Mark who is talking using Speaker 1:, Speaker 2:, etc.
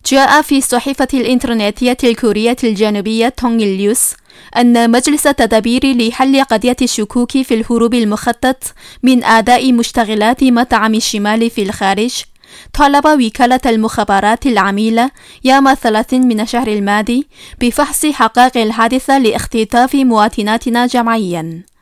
Speaker 1: جاء في الصحيفة الإنترنتية الكورية الجنوبية تونغيليوس أن مجلس التدابير لحل قضية الشكوك في الهروب المخطط من أعداء مشتغلات مطعم الشمال في الخارج طلب وكالة المخابرات العميلة يوم 3 من الشهر الماضي بفحص حقائق الحادثة لاختطاف مواطناتنا جماعيا.